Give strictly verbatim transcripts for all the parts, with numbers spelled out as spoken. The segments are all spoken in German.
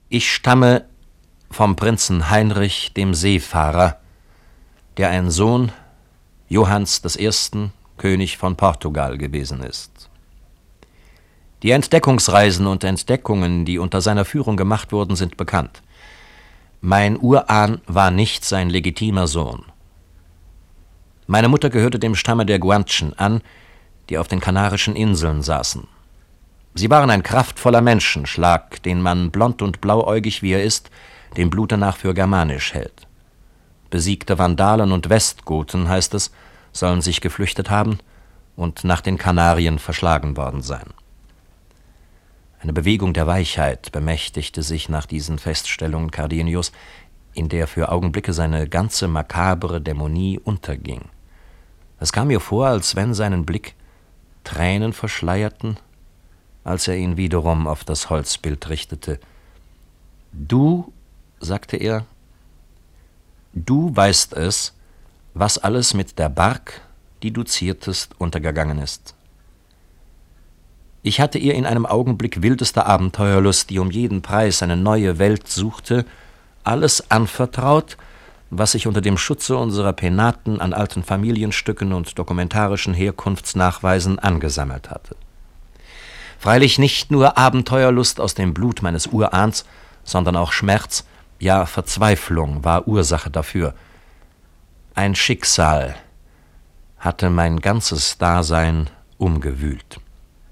Ich stamme vom Prinzen Heinrich, dem Seefahrer, der ein Sohn Johanns des Ersten, König von Portugal gewesen ist. Die Entdeckungsreisen und Entdeckungen, die unter seiner Führung gemacht wurden, sind bekannt. Mein Urahn war nicht sein legitimer Sohn. Meine Mutter gehörte dem Stamme der Guanchen an, die auf den Kanarischen Inseln saßen. Sie waren ein kraftvoller Menschenschlag, den man, blond und blauäugig wie er ist, dem Blute nach für germanisch hält. Besiegte Vandalen und Westgoten, heißt es, sollen sich geflüchtet haben und nach den Kanarien verschlagen worden sein. Eine Bewegung der Weichheit bemächtigte sich nach diesen Feststellungen Cardenio's, in der für Augenblicke seine ganze makabere Dämonie unterging. Es kam mir vor, als wenn seinen Blick Tränen verschleierten, als er ihn wiederum auf das Holzbild richtete. »Du«, sagte er, »du weißt es, was alles mit der Bark, die du ziertest, untergegangen ist.« Ich hatte ihr in einem Augenblick wildester Abenteuerlust, die um jeden Preis eine neue Welt suchte, alles anvertraut, was sich unter dem Schutze unserer Penaten an alten Familienstücken und dokumentarischen Herkunftsnachweisen angesammelt hatte. Freilich nicht nur Abenteuerlust aus dem Blut meines Urahns, sondern auch Schmerz, ja Verzweiflung war Ursache dafür. Ein Schicksal hatte mein ganzes Dasein umgewühlt.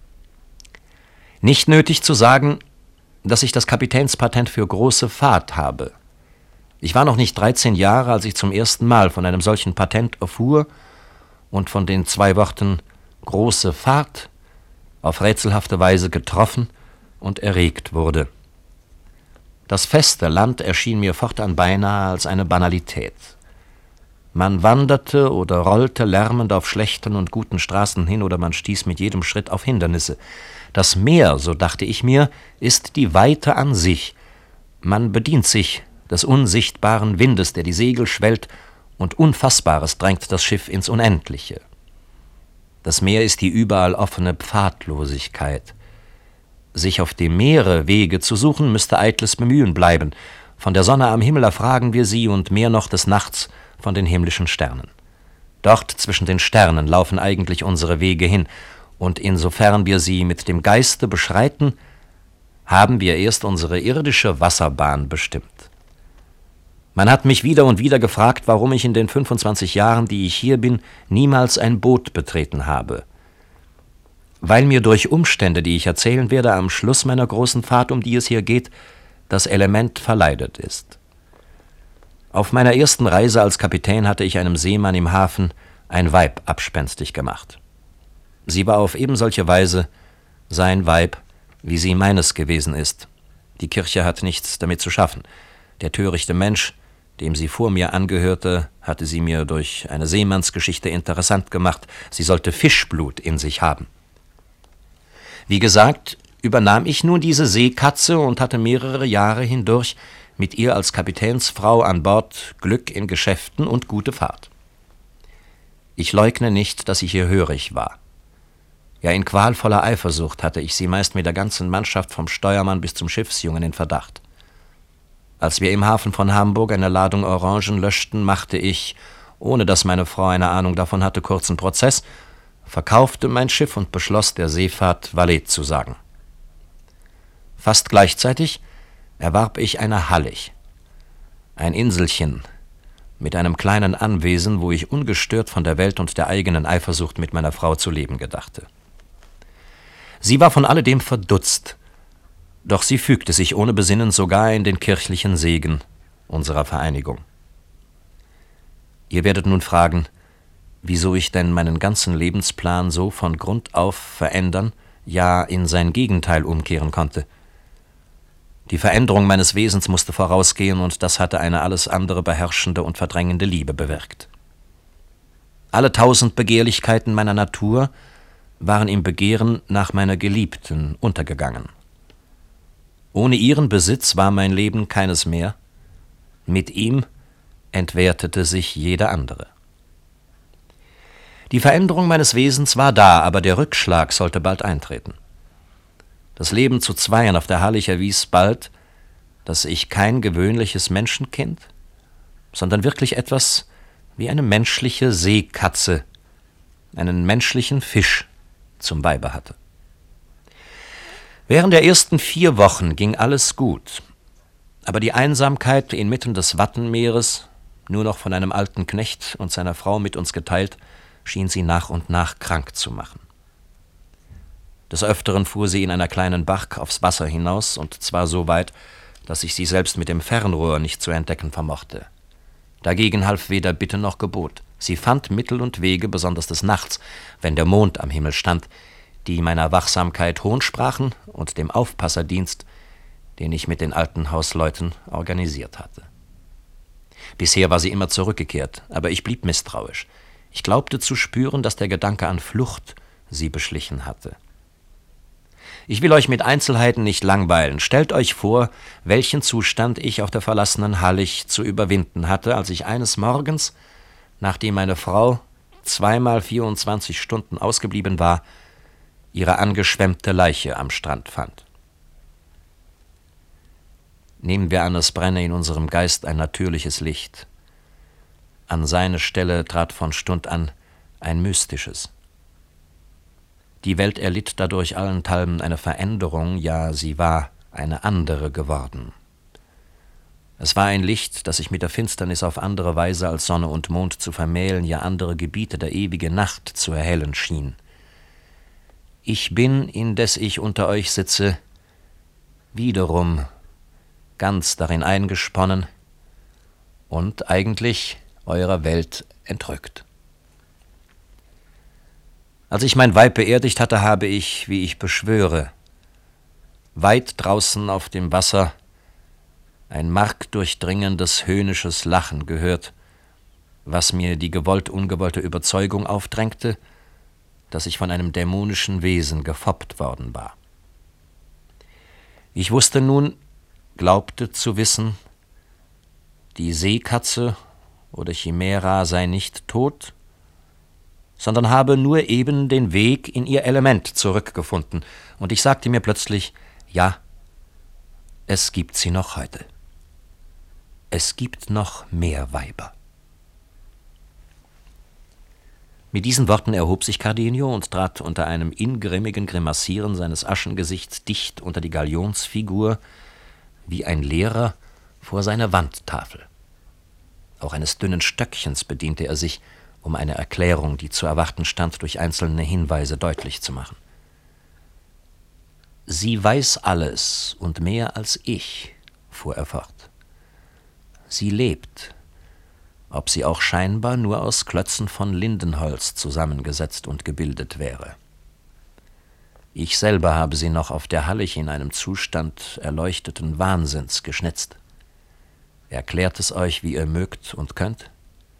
Nicht nötig zu sagen, dass ich das Kapitänspatent für große Fahrt habe. Ich war noch nicht dreizehn Jahre, als ich zum ersten Mal von einem solchen Patent erfuhr und von den zwei Worten große Fahrt auf rätselhafte Weise getroffen und erregt wurde. Das feste Land erschien mir fortan beinahe als eine Banalität. Man wanderte oder rollte lärmend auf schlechten und guten Straßen hin, oder man stieß mit jedem Schritt auf Hindernisse. Das Meer, so dachte ich mir, ist die Weite an sich. Man bedient sich des unsichtbaren Windes, der die Segel schwellt, und Unfassbares drängt das Schiff ins Unendliche. Das Meer ist die überall offene Pfadlosigkeit. Sich auf dem Meere Wege zu suchen, müsste eitles Bemühen bleiben. Von der Sonne am Himmel erfragen wir sie, und mehr noch des Nachts von den himmlischen Sternen. Dort zwischen den Sternen laufen eigentlich unsere Wege hin, und insofern wir sie mit dem Geiste beschreiten, haben wir erst unsere irdische Wasserbahn bestimmt. Man hat mich wieder und wieder gefragt, warum ich in den fünfundzwanzig Jahren, die ich hier bin, niemals ein Boot betreten habe. Weil mir durch Umstände, die ich erzählen werde, am Schluss meiner großen Fahrt, um die es hier geht, das Element verleidet ist. Auf meiner ersten Reise als Kapitän hatte ich einem Seemann im Hafen ein Weib abspenstig gemacht. Sie war auf ebensolche Weise sein Weib, wie sie meines gewesen ist. Die Kirche hat nichts damit zu schaffen. Der törichte Mensch, dem sie vor mir angehörte, hatte sie mir durch eine Seemannsgeschichte interessant gemacht. Sie sollte Fischblut in sich haben. Wie gesagt, übernahm ich nun diese Seekatze und hatte mehrere Jahre hindurch mit ihr als Kapitänsfrau an Bord Glück in Geschäften und gute Fahrt. Ich leugne nicht, dass ich ihr hörig war. Ja, in qualvoller Eifersucht hatte ich sie meist mit der ganzen Mannschaft vom Steuermann bis zum Schiffsjungen in Verdacht. Als wir im Hafen von Hamburg eine Ladung Orangen löschten, machte ich, ohne dass meine Frau eine Ahnung davon hatte, kurzen Prozess, verkaufte mein Schiff und beschloss, der Seefahrt Valet zu sagen. Fast gleichzeitig erwarb ich eine Hallig, ein Inselchen mit einem kleinen Anwesen, wo ich ungestört von der Welt und der eigenen Eifersucht mit meiner Frau zu leben gedachte. Sie war von alledem verdutzt, doch sie fügte sich ohne Besinnen sogar in den kirchlichen Segen unserer Vereinigung. Ihr werdet nun fragen, wieso ich denn meinen ganzen Lebensplan so von Grund auf verändern, ja in sein Gegenteil umkehren konnte. Die Veränderung meines Wesens musste vorausgehen, und das hatte eine alles andere beherrschende und verdrängende Liebe bewirkt. Alle tausend Begehrlichkeiten meiner Natur waren im Begehren nach meiner Geliebten untergegangen. Ohne ihren Besitz war mein Leben keines mehr, mit ihm entwertete sich jeder andere. Die Veränderung meines Wesens war da, aber der Rückschlag sollte bald eintreten. Das Leben zu zweien auf der Hallig erwies bald, dass ich kein gewöhnliches Menschenkind, sondern wirklich etwas wie eine menschliche Seekatze, einen menschlichen Fisch zum Weibe hatte. Während der ersten vier Wochen ging alles gut, aber die Einsamkeit inmitten des Wattenmeeres, nur noch von einem alten Knecht und seiner Frau mit uns geteilt, schien sie nach und nach krank zu machen. Des Öfteren fuhr sie in einer kleinen Bark aufs Wasser hinaus, und zwar so weit, dass ich sie selbst mit dem Fernrohr nicht zu entdecken vermochte. Dagegen half weder Bitte noch Gebot. Sie fand Mittel und Wege, besonders des Nachts, wenn der Mond am Himmel stand, die meiner Wachsamkeit Hohn sprachen und dem Aufpasserdienst, den ich mit den alten Hausleuten organisiert hatte. Bisher war sie immer zurückgekehrt, aber ich blieb misstrauisch. Ich glaubte zu spüren, dass der Gedanke an Flucht sie beschlichen hatte. Ich will euch mit Einzelheiten nicht langweilen. Stellt euch vor, welchen Zustand ich auf der verlassenen Hallig zu überwinden hatte, als ich eines Morgens, nachdem meine Frau zweimal vierundzwanzig Stunden ausgeblieben war, ihre angeschwemmte Leiche am Strand fand. Nehmen wir an, es brenne in unserem Geist ein natürliches Licht. An seine Stelle trat von Stund an ein mystisches. Die Welt erlitt dadurch allenthalben eine Veränderung, ja, sie war eine andere geworden. Es war ein Licht, das sich mit der Finsternis auf andere Weise als Sonne und Mond zu vermählen, ja andere Gebiete der ewigen Nacht zu erhellen schien. Ich bin, indes ich unter euch sitze, wiederum ganz darin eingesponnen und eigentlich eurer Welt entrückt. Als ich mein Weib beerdigt hatte, habe ich, wie ich beschwöre, weit draußen auf dem Wasser ein markdurchdringendes, höhnisches Lachen gehört, was mir die gewollt-ungewollte Überzeugung aufdrängte, dass ich von einem dämonischen Wesen gefoppt worden war. Ich wusste nun, glaubte zu wissen, die Seekatze oder Chimera sei nicht tot, sondern habe nur eben den Weg in ihr Element zurückgefunden. Und ich sagte mir plötzlich, ja, es gibt sie noch heute. Es gibt noch mehr Weiber. Mit diesen Worten erhob sich Cardenio und trat unter einem ingrimmigen Grimassieren seines Aschengesichts dicht unter die Galionsfigur, wie ein Lehrer vor seine Wandtafel. Auch eines dünnen Stöckchens bediente er sich, um eine Erklärung, die zu erwarten stand, durch einzelne Hinweise deutlich zu machen. »Sie weiß alles und mehr als ich«, fuhr er fort. »Sie lebt, ob sie auch scheinbar nur aus Klötzen von Lindenholz zusammengesetzt und gebildet wäre. Ich selber habe sie noch auf der Hallig in einem Zustand erleuchteten Wahnsinns geschnitzt. Erklärt es euch, wie ihr mögt und könnt?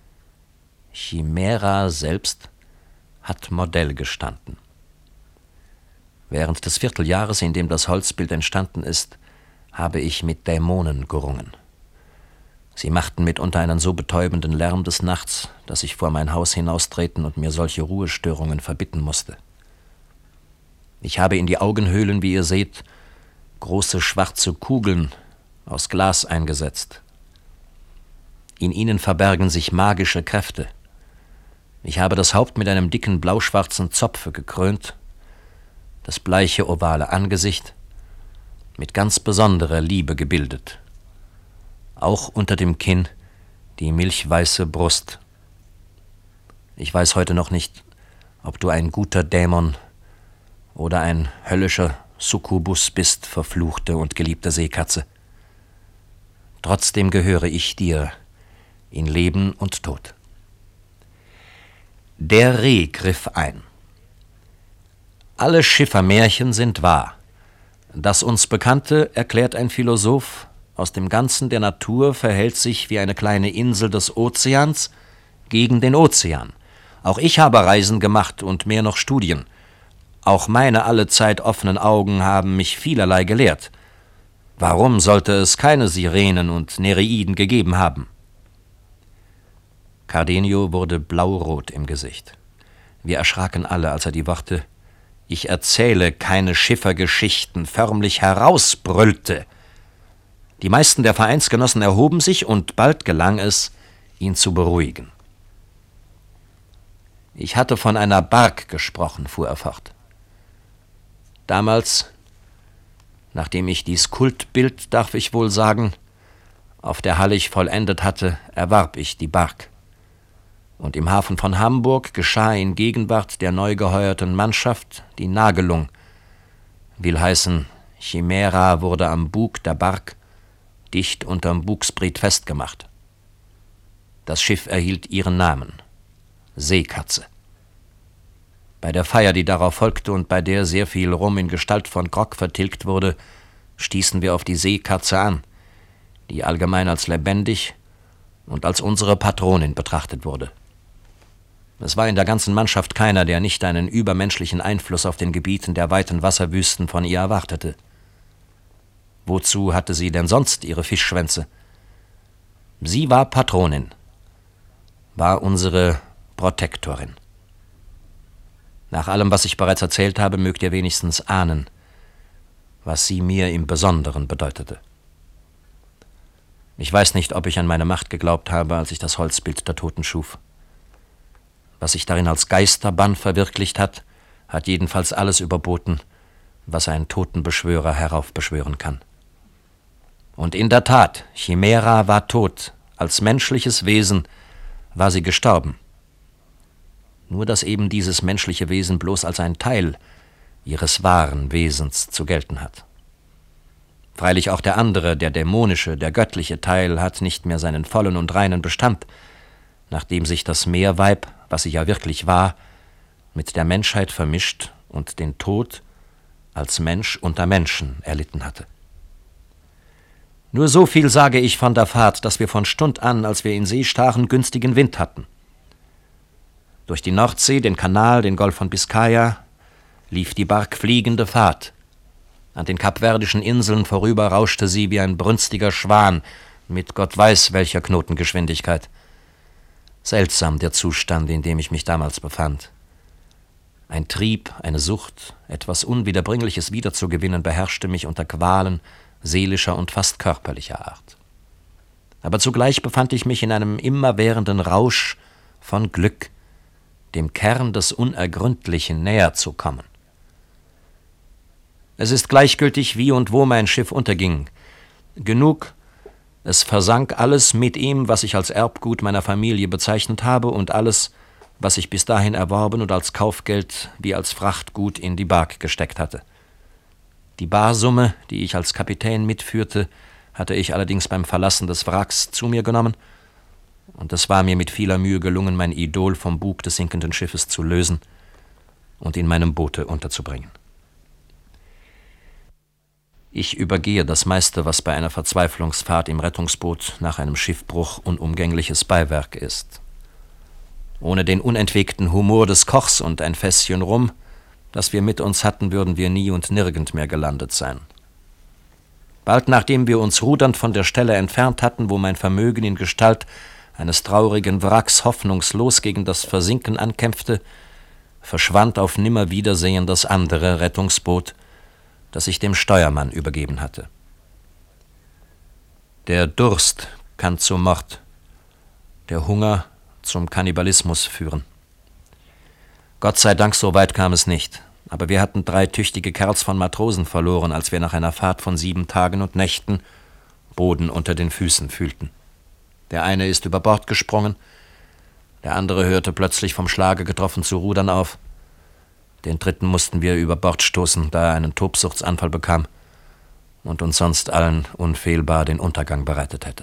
Chimera selbst hat Modell gestanden. Während des Vierteljahres, in dem das Holzbild entstanden ist, habe ich mit Dämonen gerungen. Sie machten mitunter einen so betäubenden Lärm des Nachts, dass ich vor mein Haus hinaustreten und mir solche Ruhestörungen verbitten musste. Ich habe in die Augenhöhlen, wie ihr seht, große schwarze Kugeln aus Glas eingesetzt. In ihnen verbergen sich magische Kräfte. Ich habe das Haupt mit einem dicken blauschwarzen Zopfe gekrönt, das bleiche ovale Angesicht mit ganz besonderer Liebe gebildet. Auch unter dem Kinn die milchweiße Brust. Ich weiß heute noch nicht, ob du ein guter Dämon oder ein höllischer Succubus bist, verfluchte und geliebte Seekatze. Trotzdem gehöre ich dir in Leben und Tod. Der Reh griff ein. Alle Schiffermärchen sind wahr. Das uns Bekannte, erklärt ein Philosoph, aus dem Ganzen der Natur verhält sich wie eine kleine Insel des Ozeans gegen den Ozean. Auch ich habe Reisen gemacht und mehr noch Studien. Auch meine allezeit offenen Augen haben mich vielerlei gelehrt. Warum sollte es keine Sirenen und Nereiden gegeben haben? Cardenio wurde blaurot im Gesicht. Wir erschraken alle, als er die Worte »Ich erzähle keine Schiffergeschichten« förmlich herausbrüllte. Die meisten der Vereinsgenossen erhoben sich, und bald gelang es, ihn zu beruhigen. »Ich hatte von einer Bark gesprochen«, fuhr er fort. »Damals, nachdem ich dies Kultbild, darf ich wohl sagen, auf der Hallig vollendet hatte, erwarb ich die Bark. Und im Hafen von Hamburg geschah in Gegenwart der neu geheuerten Mannschaft die Nagelung, will heißen, Chimera wurde am Bug der Bark dicht unterm Bugspriet festgemacht. Das Schiff erhielt ihren Namen, Seekatze. Bei der Feier, die darauf folgte und bei der sehr viel Rum in Gestalt von Grog vertilgt wurde, stießen wir auf die Seekatze an, die allgemein als lebendig und als unsere Patronin betrachtet wurde. Es war in der ganzen Mannschaft keiner, der nicht einen übermenschlichen Einfluss auf den Gebieten der weiten Wasserwüsten von ihr erwartete. Wozu hatte sie denn sonst ihre Fischschwänze? Sie war Patronin, war unsere Protektorin. Nach allem, was ich bereits erzählt habe, mögt ihr wenigstens ahnen, was sie mir im Besonderen bedeutete. Ich weiß nicht, ob ich an meine Macht geglaubt habe, als ich das Holzbild der Toten schuf. Was sich darin als Geisterbann verwirklicht hat, hat jedenfalls alles überboten, was ein Totenbeschwörer heraufbeschwören kann. Und in der Tat, Chimera war tot, als menschliches Wesen war sie gestorben. Nur dass eben dieses menschliche Wesen bloß als ein Teil ihres wahren Wesens zu gelten hat. Freilich auch der andere, der dämonische, der göttliche Teil hat nicht mehr seinen vollen und reinen Bestand, nachdem sich das Meerweib, was sie ja wirklich war, mit der Menschheit vermischt und den Tod als Mensch unter Menschen erlitten hatte. Nur so viel sage ich von der Fahrt, dass wir von Stund an, als wir in See stachen, günstigen Wind hatten. Durch die Nordsee, den Kanal, den Golf von Biskaya lief die Bark fliegende Fahrt. An den kapverdischen Inseln vorüber rauschte sie wie ein brünstiger Schwan mit Gott weiß welcher Knotengeschwindigkeit. Seltsam der Zustand, in dem ich mich damals befand. Ein Trieb, eine Sucht, etwas Unwiederbringliches wiederzugewinnen, beherrschte mich unter Qualen seelischer und fast körperlicher Art. Aber zugleich befand ich mich in einem immerwährenden Rausch von Glück, dem Kern des Unergründlichen näher zu kommen. Es ist gleichgültig, wie und wo mein Schiff unterging. Genug, es versank alles mit ihm, was ich als Erbgut meiner Familie bezeichnet habe, und alles, was ich bis dahin erworben und als Kaufgeld wie als Frachtgut in die Bark gesteckt hatte. Die Barsumme, die ich als Kapitän mitführte, hatte ich allerdings beim Verlassen des Wracks zu mir genommen, und es war mir mit vieler Mühe gelungen, mein Idol vom Bug des sinkenden Schiffes zu lösen und in meinem Boote unterzubringen. Ich übergehe das meiste, was bei einer Verzweiflungsfahrt im Rettungsboot nach einem Schiffbruch unumgängliches Beiwerk ist. Ohne den unentwegten Humor des Kochs und ein Fässchen Rum, das wir mit uns hatten, würden wir nie und nirgend mehr gelandet sein. Bald nachdem wir uns rudernd von der Stelle entfernt hatten, wo mein Vermögen in Gestalt eines traurigen Wracks hoffnungslos gegen das Versinken ankämpfte, verschwand auf Nimmerwiedersehen das andere Rettungsboot, das ich dem Steuermann übergeben hatte. Der Durst kann zum Mord, der Hunger zum Kannibalismus führen. Gott sei Dank, so weit kam es nicht, aber wir hatten drei tüchtige Kerls von Matrosen verloren, als wir nach einer Fahrt von sieben Tagen und Nächten Boden unter den Füßen fühlten. Der eine ist über Bord gesprungen, der andere hörte plötzlich vom Schlage getroffen zu rudern auf. Den dritten mussten wir über Bord stoßen, da er einen Tobsuchtsanfall bekam und uns sonst allen unfehlbar den Untergang bereitet hätte.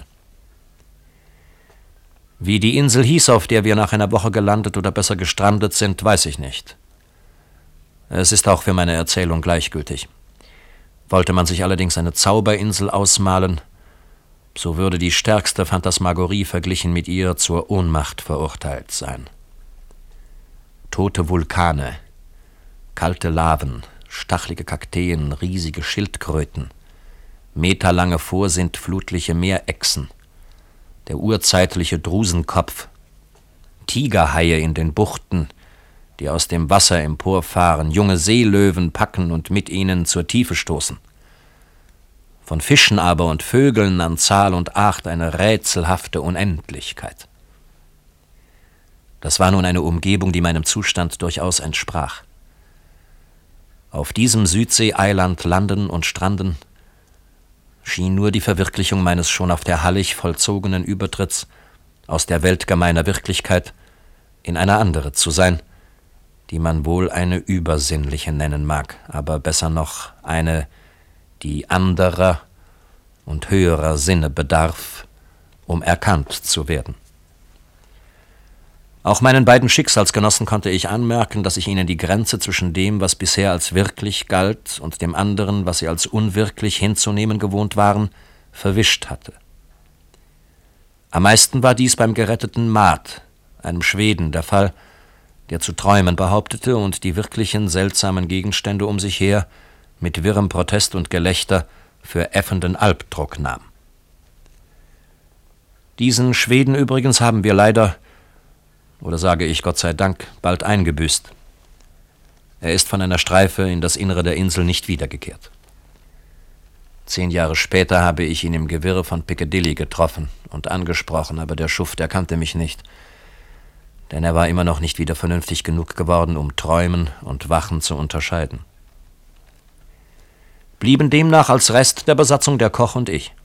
Wie die Insel hieß, auf der wir nach einer Woche gelandet oder besser gestrandet sind, weiß ich nicht. Es ist auch für meine Erzählung gleichgültig. Wollte man sich allerdings eine Zauberinsel ausmalen, so würde die stärkste Phantasmagorie verglichen mit ihr zur Ohnmacht verurteilt sein. Tote Vulkane, kalte Laven, stachelige Kakteen, riesige Schildkröten, meterlange vorsintflutliche Meerechsen, der urzeitliche Drusenkopf, Tigerhaie in den Buchten, die aus dem Wasser emporfahren, junge Seelöwen packen und mit ihnen zur Tiefe stoßen. von Fischen aber und Vögeln an Zahl und Art eine rätselhafte Unendlichkeit. Das war nun eine Umgebung, die meinem Zustand durchaus entsprach. Auf diesem Südseeeiland landen und stranden schien nur die Verwirklichung meines schon auf der Hallig vollzogenen Übertritts aus der Welt gemeiner Wirklichkeit in eine andere zu sein, die man wohl eine übersinnliche nennen mag, aber besser noch eine, die anderer und höherer Sinne bedarf, um erkannt zu werden. Auch meinen beiden Schicksalsgenossen konnte ich anmerken, dass ich ihnen die Grenze zwischen dem, was bisher als wirklich galt, und dem anderen, was sie als unwirklich hinzunehmen gewohnt waren, verwischt hatte. Am meisten war dies beim geretteten Maat, einem Schweden, der Fall, der zu träumen behauptete und die wirklichen seltsamen Gegenstände um sich her mit wirrem Protest und Gelächter für äffenden Albdruck nahm. Diesen Schweden übrigens haben wir leider, oder sage ich Gott sei Dank, bald eingebüßt. Er ist von einer Streife in das Innere der Insel nicht wiedergekehrt. Zehn Jahre später habe ich ihn im Gewirr von Piccadilly getroffen und angesprochen, aber der Schuft erkannte mich nicht, denn er war immer noch nicht wieder vernünftig genug geworden, um Träumen und Wachen zu unterscheiden. Blieben demnach als Rest der Besatzung der Koch und ich.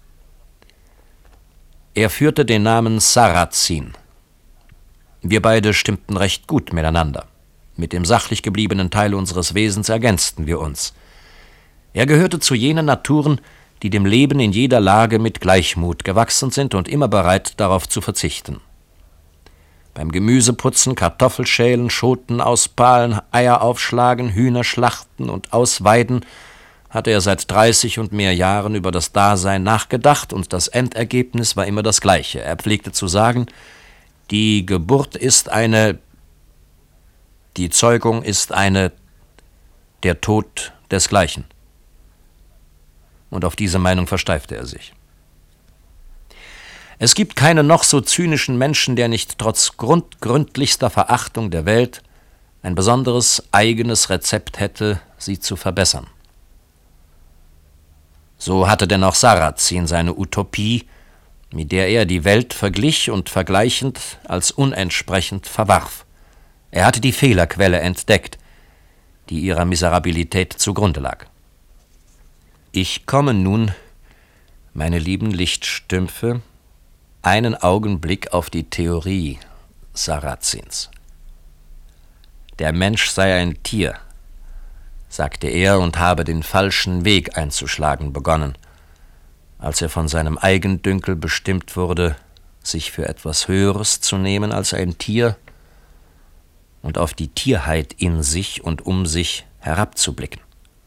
Er führte den Namen Sarrazin. Wir beide stimmten recht gut miteinander. Mit dem sachlich gebliebenen Teil unseres Wesens ergänzten wir uns. Er gehörte zu jenen Naturen, die dem Leben in jeder Lage mit Gleichmut gewachsen sind und immer bereit, darauf zu verzichten. Beim Gemüseputzen, Kartoffelschälen, Schoten auspahlen, Eier aufschlagen, Hühner schlachten und ausweiden, hatte er seit dreißig und mehr Jahren über das Dasein nachgedacht, und das Endergebnis war immer das gleiche. Er pflegte zu sagen, die Geburt ist eine, die Zeugung ist eine, der Tod desgleichen. Und auf diese Meinung versteifte er sich. Es gibt keinen noch so zynischen Menschen, der nicht trotz grundgründlichster Verachtung der Welt ein besonderes eigenes Rezept hätte, sie zu verbessern. So hatte denn auch Sarrazin seine Utopie, mit der er die Welt verglich und vergleichend als unentsprechend verwarf. Er hatte die Fehlerquelle entdeckt, die ihrer Miserabilität zugrunde lag. Ich komme nun, meine lieben Lichtstümpfe, einen Augenblick auf die Theorie Sarrazins. Der Mensch sei ein Tier, sagte er, und habe den falschen Weg einzuschlagen begonnen, als er von seinem Eigendünkel bestimmt wurde, sich für etwas Höheres zu nehmen als ein Tier und auf die Tierheit in sich und um sich herabzublicken.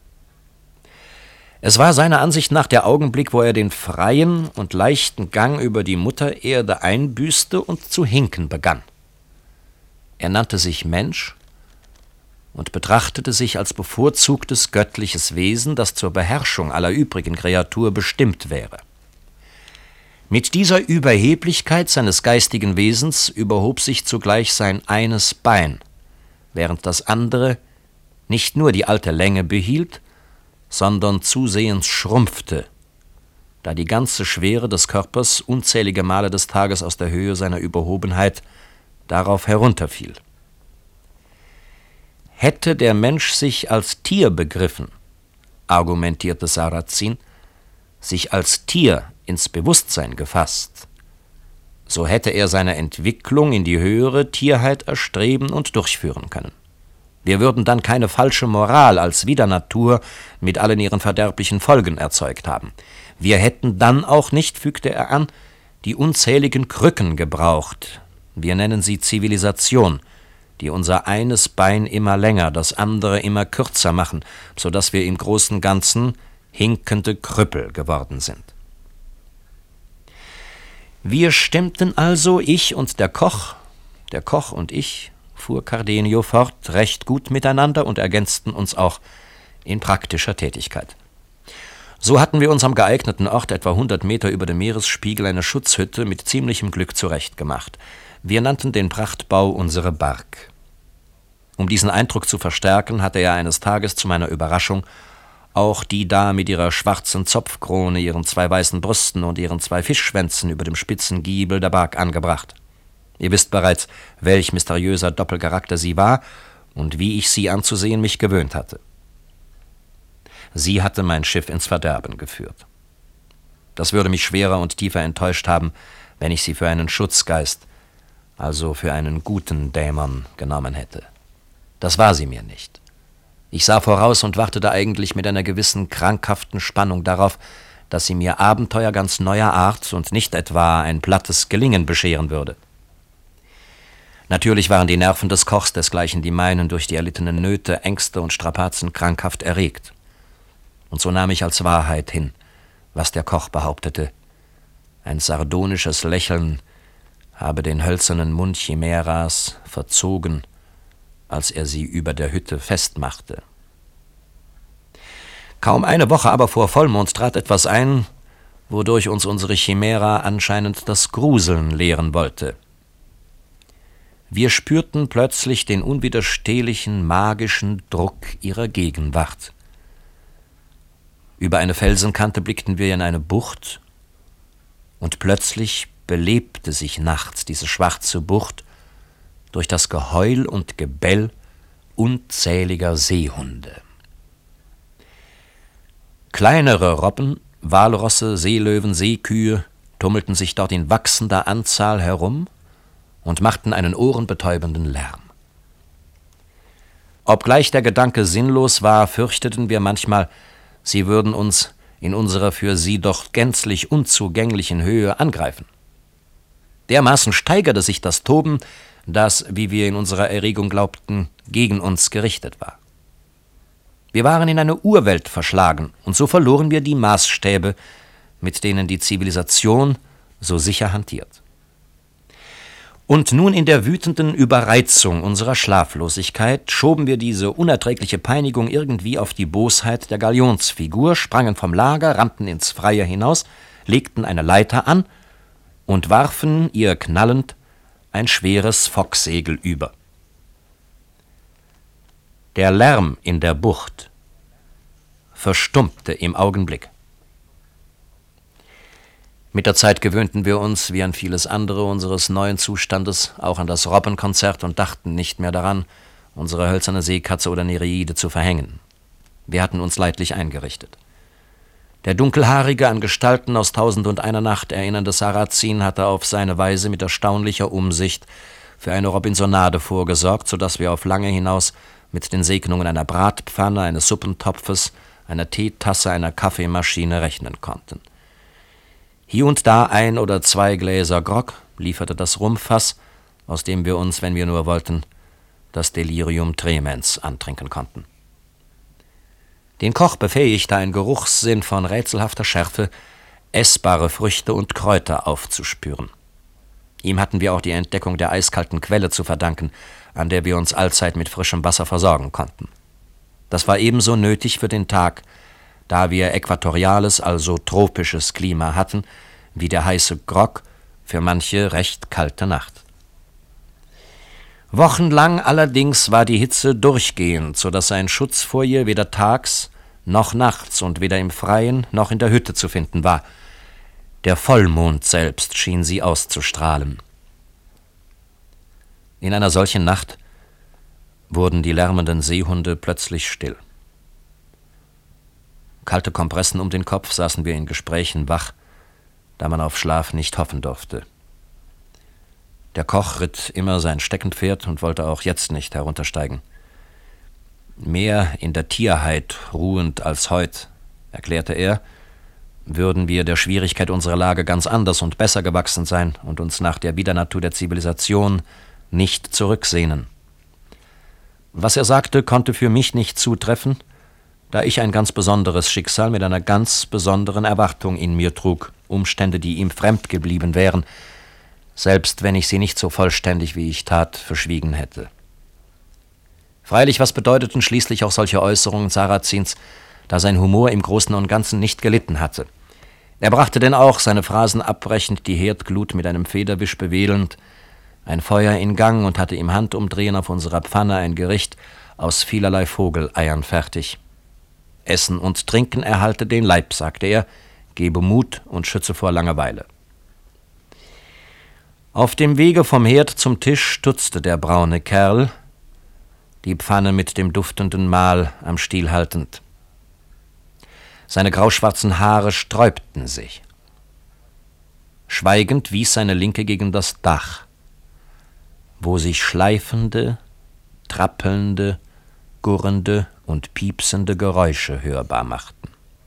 Es war seiner Ansicht nach der Augenblick, wo er den freien und leichten Gang über die Mutter Erde einbüßte und zu hinken begann. Er nannte sich Mensch und betrachtete sich als bevorzugtes göttliches Wesen, das zur Beherrschung aller übrigen Kreatur bestimmt wäre. Mit dieser Überheblichkeit seines geistigen Wesens überhob sich zugleich sein eines Bein, während das andere nicht nur die alte Länge behielt, sondern zusehends schrumpfte, da die ganze Schwere des Körpers unzählige Male des Tages aus der Höhe seiner Überhobenheit darauf herunterfiel. Hätte der Mensch sich als Tier begriffen, argumentierte Sarrazin, sich als Tier ins Bewusstsein gefasst, so hätte er seine Entwicklung in die höhere Tierheit erstreben und durchführen können. Wir würden dann keine falsche Moral als Widernatur mit allen ihren verderblichen Folgen erzeugt haben. Wir hätten dann auch nicht, fügte er an, die unzähligen Krücken gebraucht, wir nennen sie Zivilisation, die unser eines Bein immer länger, das andere immer kürzer machen, so dass wir im großen Ganzen hinkende Krüppel geworden sind. Wir stimmten also, ich und der Koch, der Koch und ich, fuhr Cardenio fort, recht gut miteinander und ergänzten uns auch in praktischer Tätigkeit. So hatten wir uns am geeigneten Ort, etwa hundert Meter über dem Meeresspiegel, eine Schutzhütte mit ziemlichem Glück zurechtgemacht. Wir nannten den Prachtbau unsere Bark. Um diesen Eindruck zu verstärken, hatte er eines Tages zu meiner Überraschung auch die da mit ihrer schwarzen Zopfkrone, ihren zwei weißen Brüsten und ihren zwei Fischschwänzen über dem spitzen Giebel der Bark angebracht. Ihr wisst bereits, welch mysteriöser Doppelcharakter sie war und wie ich sie anzusehen mich gewöhnt hatte. Sie hatte mein Schiff ins Verderben geführt. Das würde mich schwerer und tiefer enttäuscht haben, wenn ich sie für einen Schutzgeist, also für einen guten Dämon, genommen hätte. Das war sie mir nicht. Ich sah voraus und wartete eigentlich mit einer gewissen krankhaften Spannung darauf, dass sie mir Abenteuer ganz neuer Art und nicht etwa ein plattes Gelingen bescheren würde. Natürlich waren die Nerven des Kochs, desgleichen die meinen, durch die erlittenen Nöte, Ängste und Strapazen krankhaft erregt. Und so nahm ich als Wahrheit hin, was der Koch behauptete. Ein sardonisches Lächeln habe den hölzernen Mund Chimäras verzogen, als er sie über der Hütte festmachte. Kaum eine Woche aber vor Vollmond trat etwas ein, wodurch uns unsere Chimära anscheinend das Gruseln lehren wollte. Wir spürten plötzlich den unwiderstehlichen, magischen Druck ihrer Gegenwart. Über eine Felsenkante blickten wir in eine Bucht, und plötzlich belebte sich nachts diese schwarze Bucht durch das Geheul und Gebell unzähliger Seehunde. Kleinere Robben, Walrosse, Seelöwen, Seekühe tummelten sich dort in wachsender Anzahl herum und machten einen ohrenbetäubenden Lärm. Obgleich der Gedanke sinnlos war, fürchteten wir manchmal, sie würden uns in unserer für sie doch gänzlich unzugänglichen Höhe angreifen. Dermaßen steigerte sich das Toben, das, wie wir in unserer Erregung glaubten, gegen uns gerichtet war. Wir waren in eine Urwelt verschlagen, und so verloren wir die Maßstäbe, mit denen die Zivilisation so sicher hantiert. Und nun in der wütenden Überreizung unserer Schlaflosigkeit schoben wir diese unerträgliche Peinigung irgendwie auf die Bosheit der Galionsfigur, sprangen vom Lager, rannten ins Freie hinaus, legten eine Leiter an und warfen ihr knallend ein schweres Focksegel über. Der Lärm in der Bucht verstummte im Augenblick. Mit der Zeit gewöhnten wir uns, wie an vieles andere unseres neuen Zustandes, auch an das Robbenkonzert und dachten nicht mehr daran, unsere hölzerne Seekatze oder Nereide zu verhängen. Wir hatten uns leidlich eingerichtet. Der dunkelhaarige, an Gestalten aus Tausend und einer Nacht erinnernde Sarrazin hatte auf seine Weise mit erstaunlicher Umsicht für eine Robinsonade vorgesorgt, so dass wir auf lange hinaus mit den Segnungen einer Bratpfanne, eines Suppentopfes, einer Teetasse, einer Kaffeemaschine rechnen konnten. Hier und da ein oder zwei Gläser Grog lieferte das Rumfass, aus dem wir uns, wenn wir nur wollten, das Delirium tremens antrinken konnten. Den Koch befähigte ein Geruchssinn von rätselhafter Schärfe, essbare Früchte und Kräuter aufzuspüren. Ihm hatten wir auch die Entdeckung der eiskalten Quelle zu verdanken, an der wir uns allzeit mit frischem Wasser versorgen konnten. Das war ebenso nötig für den Tag, da wir äquatoriales, also tropisches Klima hatten, wie der heiße Grog für manche recht kalte Nacht. Wochenlang allerdings war die Hitze durchgehend, so dass ein Schutz vor ihr weder tags noch nachts und weder im Freien noch in der Hütte zu finden war. Der Vollmond selbst schien sie auszustrahlen. In einer solchen Nacht wurden die lärmenden Seehunde plötzlich still. Kalte Kompressen um den Kopf, saßen wir in Gesprächen wach, da man auf Schlaf nicht hoffen durfte. Der Koch ritt immer sein Steckenpferd und wollte auch jetzt nicht heruntersteigen. Mehr in der Tierheit ruhend als heut, erklärte er, würden wir der Schwierigkeit unserer Lage ganz anders und besser gewachsen sein und uns nach der Widernatur der Zivilisation nicht zurücksehnen. Was er sagte, konnte für mich nicht zutreffen, da ich ein ganz besonderes Schicksal mit einer ganz besonderen Erwartung in mir trug, Umstände, die ihm fremd geblieben wären, selbst wenn ich sie nicht so vollständig, wie ich tat, verschwiegen hätte. Freilich, was bedeuteten schließlich auch solche Äußerungen Sarrazins, da sein Humor im Großen und Ganzen nicht gelitten hatte. Er brachte denn auch, seine Phrasen abbrechend, die Herdglut mit einem Federwisch bewedelnd, ein Feuer in Gang und hatte im Handumdrehen auf unserer Pfanne ein Gericht aus vielerlei Vogeleiern fertig. Essen und Trinken erhalte den Leib, sagte er, gebe Mut und schütze vor Langeweile. Auf dem Wege vom Herd zum Tisch stutzte der braune Kerl, die Pfanne mit dem duftenden Mahl am Stiel haltend. Seine grauschwarzen Haare sträubten sich. Schweigend wies seine Linke gegen das Dach, wo sich schleifende, trappelnde, gurrende und piepsende Geräusche hörbar machten.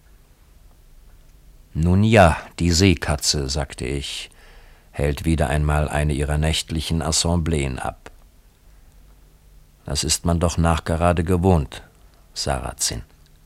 »Nun ja, die Seekatze«, sagte ich, »hält wieder einmal eine ihrer nächtlichen Assembleen ab. Das ist man doch nachgerade gewohnt, Sarrazin.«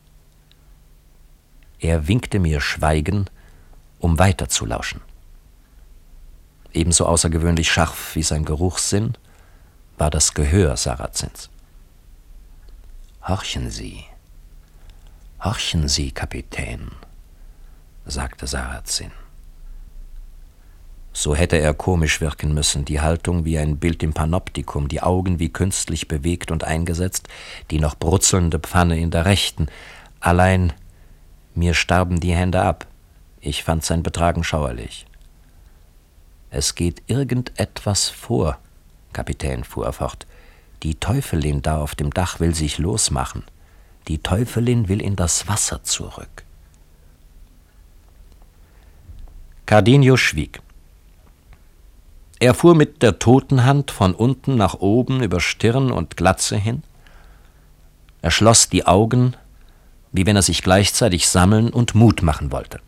Er winkte mir Schweigen, um weiterzulauschen. Ebenso außergewöhnlich scharf wie sein Geruchssinn war das Gehör Sarrazins. »Horchen Sie, horchen Sie, Kapitän«, sagte Sarrazin. So hätte er komisch wirken müssen, die Haltung wie ein Bild im Panoptikum, die Augen wie künstlich bewegt und eingesetzt, die noch brutzelnde Pfanne in der Rechten. Allein mir starben die Hände ab. Ich fand sein Betragen schauerlich. »Es geht irgendetwas vor«, Kapitän, fuhr er fort. »Die Teufelin da auf dem Dach will sich losmachen. Die Teufelin will in das Wasser zurück.« Cardenio schwieg. Er fuhr mit der Totenhand von unten nach oben über Stirn und Glatze hin. Er schloss die Augen, wie wenn er sich gleichzeitig sammeln und Mut machen wollte.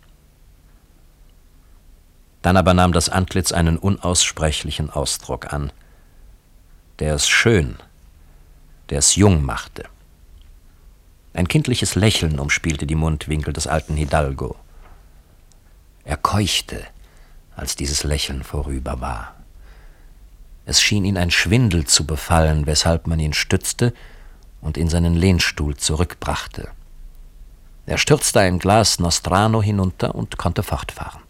Dann aber nahm das Antlitz einen unaussprechlichen Ausdruck an, der es schön, der es jung machte. Ein kindliches Lächeln umspielte die Mundwinkel des alten Hidalgo. Er keuchte, als dieses Lächeln vorüber war. Es schien ihn ein Schwindel zu befallen, weshalb man ihn stützte und in seinen Lehnstuhl zurückbrachte. Er stürzte ein Glas Nostrano hinunter und konnte fortfahren.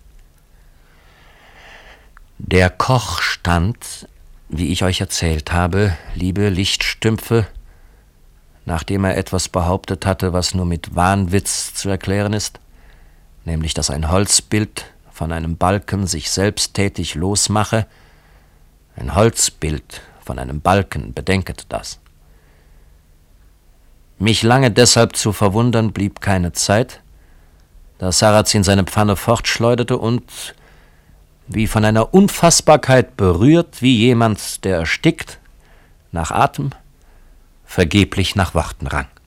Der Koch stand, wie ich euch erzählt habe, liebe Lichtstümpfe, nachdem er etwas behauptet hatte, was nur mit Wahnwitz zu erklären ist, nämlich dass ein Holzbild von einem Balken sich selbsttätig losmache. Ein Holzbild von einem Balken, bedenket das. Mich lange deshalb zu verwundern blieb keine Zeit, da Sarrazin seine Pfanne fortschleuderte und, wie von einer Unfassbarkeit berührt, wie jemand, der erstickt, nach Atem, vergeblich nach Worten rang.